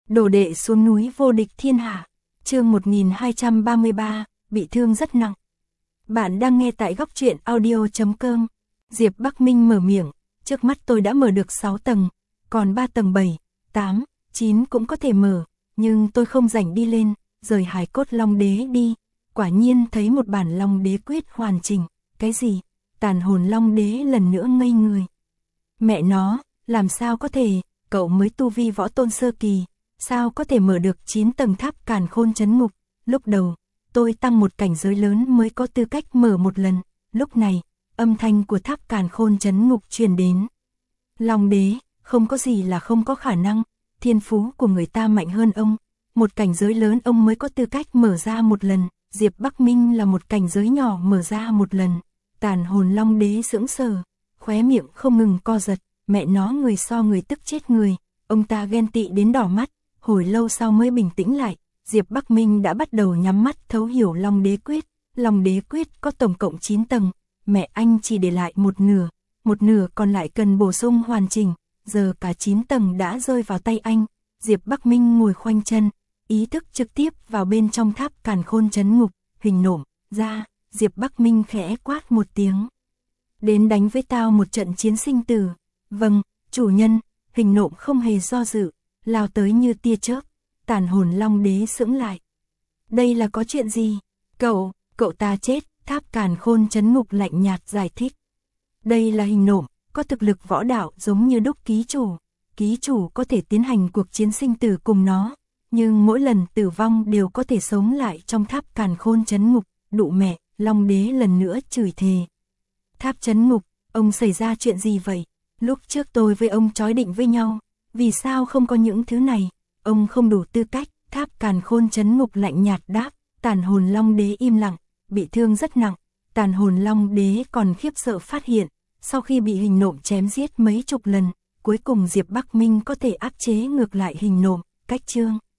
Đồ đệ xuống núi vô địch thiên hạ. Chương 1233, bị thương rất nặng. Bạn đang nghe tại góc truyện audio.com. Diệp Bắc Minh mở miệng, trước mắt tôi đã mở được 6 tầng, còn 3 tầng 7, 8, 9 cũng có thể mở, nhưng tôi không rảnh đi lên, rời Hải Cốt Long Đế đi. Quả nhiên thấy một bản Long Đế quyết hoàn chỉnh. Cái gì? Tàn hồn Long Đế lần nữa ngây người. Mẹ nó, làm sao có thể, cậu mới tu vi võ tôn sơ kỳ, sao có thể mở được 9 tầng tháp càn khôn trấn ngục? Lúc đầu, tôi tăng một cảnh giới lớn mới có tư cách mở một lần. Lúc này, âm thanh của tháp càn khôn trấn ngục truyền đến. Long Đế, không có gì là không có khả năng, thiên phú của người ta mạnh hơn ông. Một cảnh giới lớn ông mới có tư cách mở ra một lần, Diệp Bắc Minh là một cảnh giới nhỏ mở ra một lần. Tàn hồn Long Đế sững sờ, khóe miệng không ngừng co giật, mẹ nó người so người tức chết người, ông ta ghen tị đến đỏ mắt, hồi lâu sau mới bình tĩnh lại, Diệp Bắc Minh đã bắt đầu nhắm mắt thấu hiểu Long Đế quyết. Long Đế quyết có tổng cộng 9 tầng, mẹ anh chỉ để lại một nửa còn lại cần bổ sung hoàn chỉnh, giờ cả 9 tầng đã rơi vào tay anh. Diệp Bắc Minh ngồi khoanh chân, ý thức trực tiếp vào bên trong tháp càn khôn trấn ngục, hình nổm ra, Diệp Bắc Minh khẽ quát một tiếng. Đến đánh với tao một trận chiến sinh tử. Vâng, chủ nhân. Hình nộm không hề do dự, lao tới như tia chớp. Tàn hồn Long Đế sững lại. Đây là có chuyện gì? Cậu ta chết. Tháp càn khôn trấn ngục lạnh nhạt giải thích. Đây là hình nộm, có thực lực võ đạo giống như đúc ký chủ. Ký chủ có thể tiến hành cuộc chiến sinh tử cùng nó, nhưng mỗi lần tử vong đều có thể sống lại trong tháp càn khôn trấn ngục. Đụ mẹ, Long Đế lần nữa chửi thề. Tháp trấn ngục, ông xảy ra chuyện gì vậy? Lúc trước tôi với ông trói định với nhau, vì sao không có những thứ này? Ông không đủ tư cách. Tháp càn khôn trấn ngục lạnh nhạt đáp. Tàn hồn Long Đế im lặng, bị thương rất nặng. Tàn hồn Long Đế còn khiếp sợ phát hiện, sau khi bị hình nộm chém giết mấy chục lần, cuối cùng Diệp Bắc Minh có thể áp chế ngược lại hình nộm. Cách chương